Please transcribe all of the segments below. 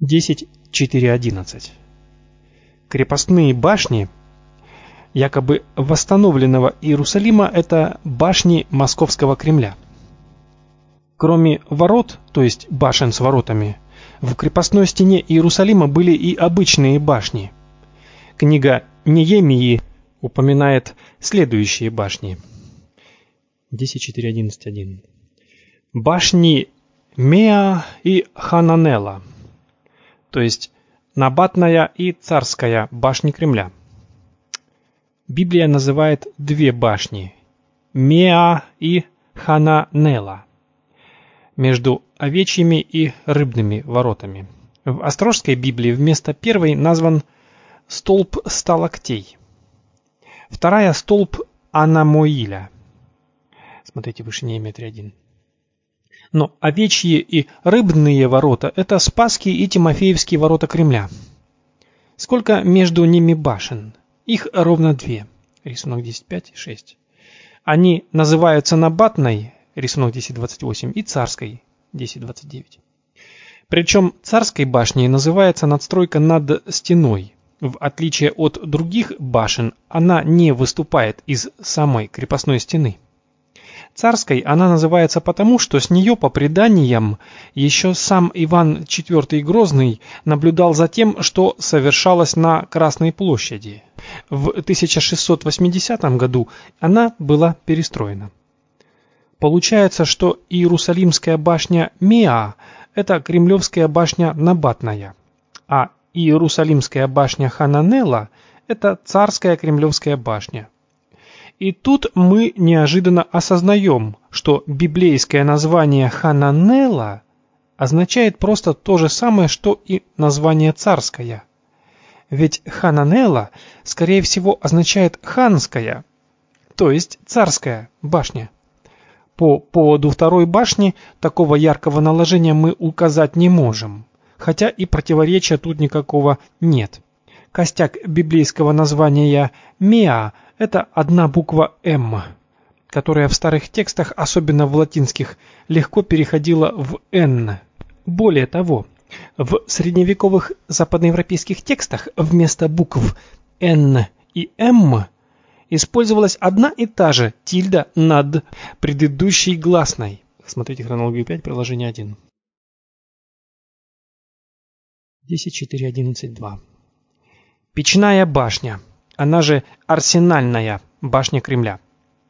10.4.11. Крепостные башни якобы восстановленного Иерусалима – это башни Московского Кремля. Кроме ворот, то есть башен с воротами, в крепостной стене Иерусалима были и обычные башни. Книга Неемии упоминает следующие башни. 10.4.11.1. Башни Меа и Хананела, то есть Набатная и Царская башни Кремля. Библия называет две башни – Меа и Хананела, между овечьими и рыбными воротами. В Острожской Библии вместо первой назван столб сталактей, вторая – столб Анамоиля. Смотрите выше Неемия 3.1. Но овечьи и рыбные ворота – это Спасские и Тимофеевские ворота Кремля. Сколько между ними башен? Их ровно две. Рисунок 10.5.6. Они называются Набатной, рисунок 10.28, и Царской, 10.29. Причем Царской башней называется надстройка над стеной. В отличие от других башен, она не выступает из самой крепостной стены. Царской она называется потому, что с нее, по преданиям, еще сам Иван IV Грозный наблюдал за тем, что совершалось на Красной площади. В 1680 году она была перестроена. Получается, что Иерусалимская башня Меа – это Кремлевская башня Набатная, а Иерусалимская башня Хананела – это Царская Кремлевская башня. И тут мы неожиданно осознаем, что библейское название Хананела означает просто то же самое, что и название Царская. Ведь Хананела, скорее всего, означает Ханская, то есть Царская башня. По поводу второй башни такого яркого наложения мы указать не можем, хотя и противоречия тут никакого нет. Костяк библейского названия Меа – это одна буква «М», которая в старых текстах, особенно в латинских, легко переходила в «Н». Более того, в средневековых западноевропейских текстах вместо букв «Н» и «М» использовалась одна и та же тильда над предыдущей гласной. Смотрите хронологию 5, приложение 1. 10.4.11.2. Печная башня, она же Арсенальная башня Кремля.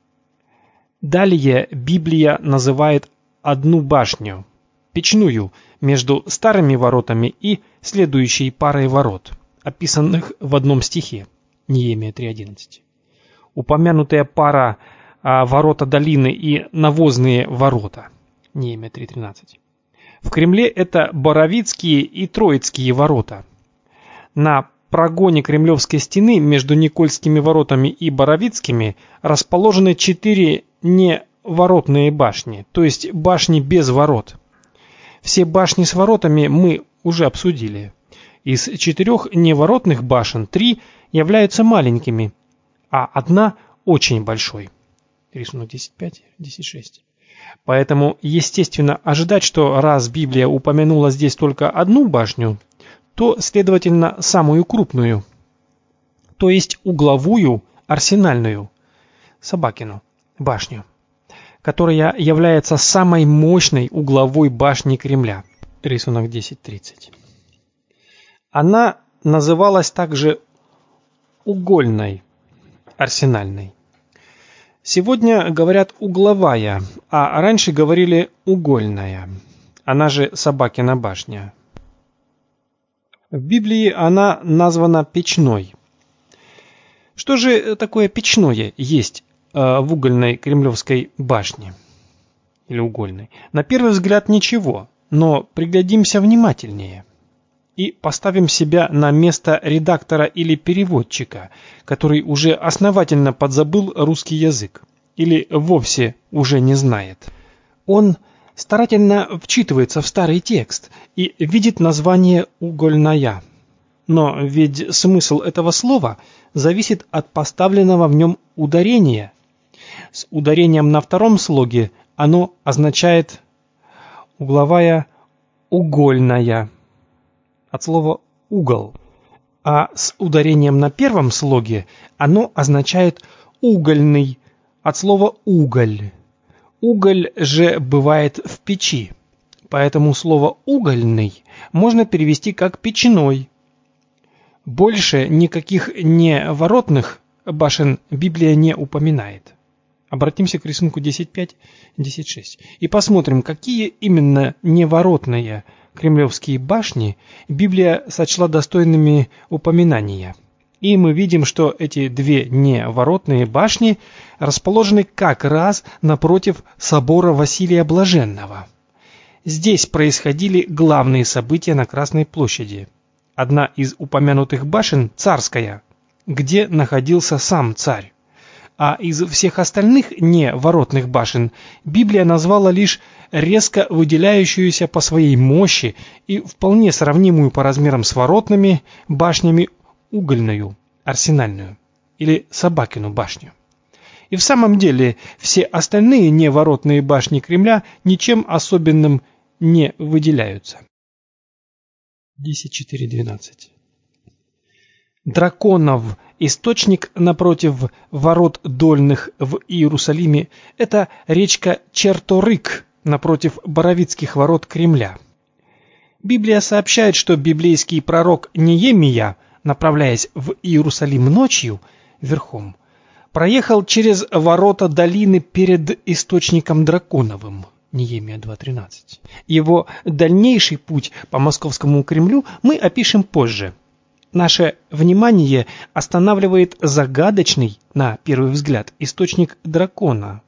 Далее Библия называет одну башню, печную, между старыми воротами и следующей парой ворот, описанных в одном стихе, Неемия 3.11. Упомянутая пара ворота долины и навозные ворота, Неемия 3.13. В Кремле это Боровицкие и Троицкие ворота. На прогоне Кремлевской стены между Никольскими воротами и Боровицкими расположены 4 неворотные башни, то есть башни без ворот. Все башни с воротами мы уже обсудили. Из 4 неворотных башен 3 являются маленькими, а одна очень большой. Рисунок 10.5, 10.6. Поэтому естественно ожидать, что раз Библия упомянула здесь только одну башню, то, следовательно, самую крупную, то есть угловую, арсенальную, Собакину башню, которая является самой мощной угловой башней Кремля. Рисунок 10.30. Она называлась также угольной, арсенальной. Сегодня говорят угловая, а раньше говорили угольная, она же Собакина башня. В Библии она названа печной. Что же такое печное есть в угольной Кремлевской башне? Или угольной? На первый взгляд ничего, но приглядимся внимательнее. И поставим себя на место редактора или переводчика, который уже основательно подзабыл русский язык или вовсе уже не знает. Он старательно вчитывается в старый текст и видит название «угольная». Но ведь смысл этого слова зависит от поставленного в нем ударения. С ударением на втором слоге оно означает угловая, угольная. от слова «угол», а с ударением на первом слоге оно означает «угольный» от слова «уголь». Уголь же бывает в печи, поэтому слово «угольный» можно перевести как «печной». Больше никаких неворотных башен Библия не упоминает. Обратимся к рисунку 10.5, 10.6 и посмотрим, какие именно неворотные кремлевские башни Библия сочла достойными упоминания. И мы видим, что эти две неворотные башни расположены как раз напротив собора Василия Блаженного. Здесь происходили главные события на Красной площади. Одна из упомянутых башен – Царская, где находился сам царь. А из всех остальных неворотных башен Библия назвала лишь резко выделяющуюся по своей мощи и вполне сравнимую по размерам с воротными башнями угольную, арсенальную или Собакину башню. И в самом деле все остальные неворотные башни Кремля ничем особенным не выделяются. 10.4.12. Драконов источник напротив ворот Дольных в Иерусалиме – это речка Черторык напротив Боровицких ворот Кремля. Библия сообщает, что библейский пророк Неемия, направляясь в Иерусалим ночью верхом, проехал через ворота долины перед источником Драконовым. Неемия 2.13. Его дальнейший путь по Московскому Кремлю мы опишем позже. Наше внимание останавливает загадочный, на первый взгляд, источник Дракона.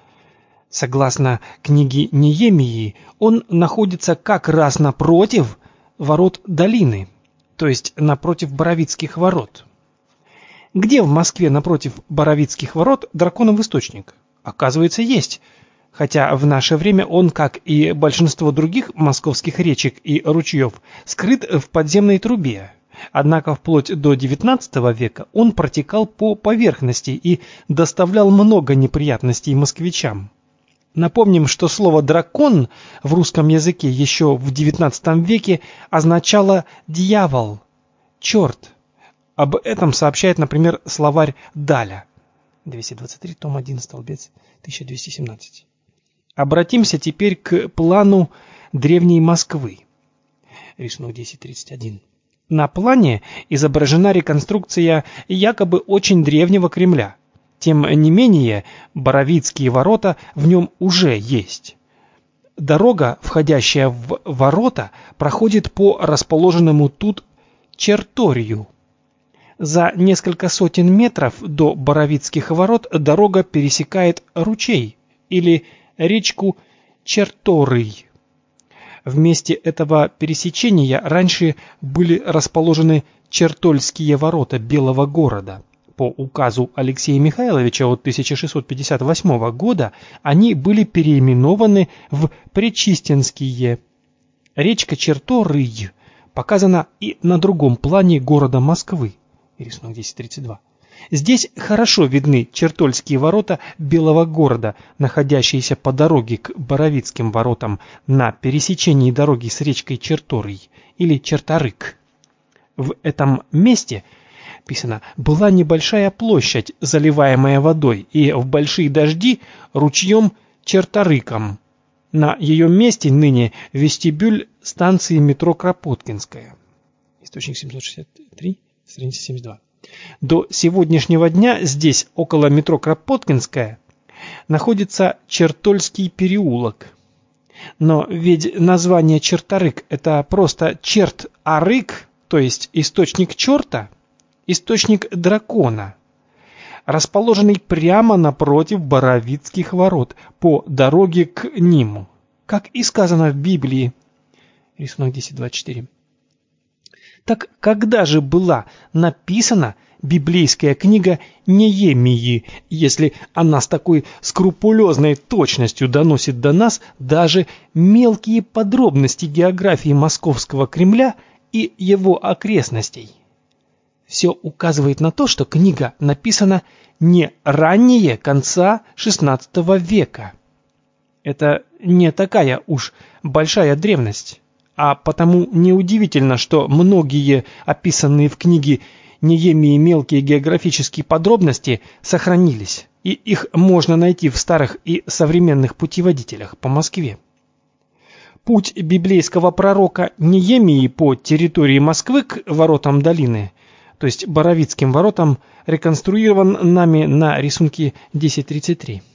Согласно книге Неемии, он находится как раз напротив ворот долины, то есть напротив Боровицких ворот. Где в Москве напротив Боровицких ворот Драконов источник? Оказывается, есть. Хотя в наше время он, как и большинство других московских речек и ручьев, скрыт в подземной трубе. Однако вплоть до XIX века он протекал по поверхности и доставлял много неприятностей москвичам. Напомним, что слово «дракон» в русском языке еще в XIX веке означало «дьявол», «черт». Об этом сообщает, например, словарь Даля. 223, том 1, столбец 1217. Обратимся теперь к плану древней Москвы. Рисунок 10.31. На плане изображена реконструкция якобы очень древнего Кремля. Тем не менее, Боровицкие ворота в нем уже есть. Дорога, входящая в ворота, проходит по расположенному тут черторию. За несколько сотен метров до Боровицких ворот дорога пересекает ручей или речку Черторый. В месте этого пересечения раньше были расположены Чертольские ворота Белого города. По указу Алексея Михайловича от 1658 года они были переименованы в Пречистенские. Речка Черторый показана и на другом плане города Москвы. Рисунок 10.32. Здесь хорошо видны Чертольские ворота Белого города, находящиеся по дороге к Боровицким воротам на пересечении дороги с речкой Черторый или Черторык. В этом месте, писано, была небольшая площадь, заливаемая водой, и в большие дожди ручьем Черторыком. На ее месте ныне вестибюль станции метро Кропоткинская. Источник 763, страница 72. До сегодняшнего дня здесь, около метро Кропоткинская, находится Чертольский переулок. Но ведь название Черторык – это просто черт-арык, то есть источник черта, источник дракона, расположенный прямо напротив Боровицких ворот по дороге к ним, как и сказано в Библии. Рисунок 10.24. Так когда же была написана библейская книга Неемии, если она с такой скрупулезной точностью доносит до нас даже мелкие подробности географии Московского Кремля и его окрестностей? Все указывает на то, что книга написана не ранее конца XVI века. Это не такая уж большая древность. а потому неудивительно, что многие описанные в книге Неемии мелкие географические подробности сохранились, и их можно найти в старых и современных путеводителях по Москве. Путь библейского пророка Неемии по территории Москвы к воротам долины, то есть Боровицким воротам, реконструирован нами на рисунке 10.33.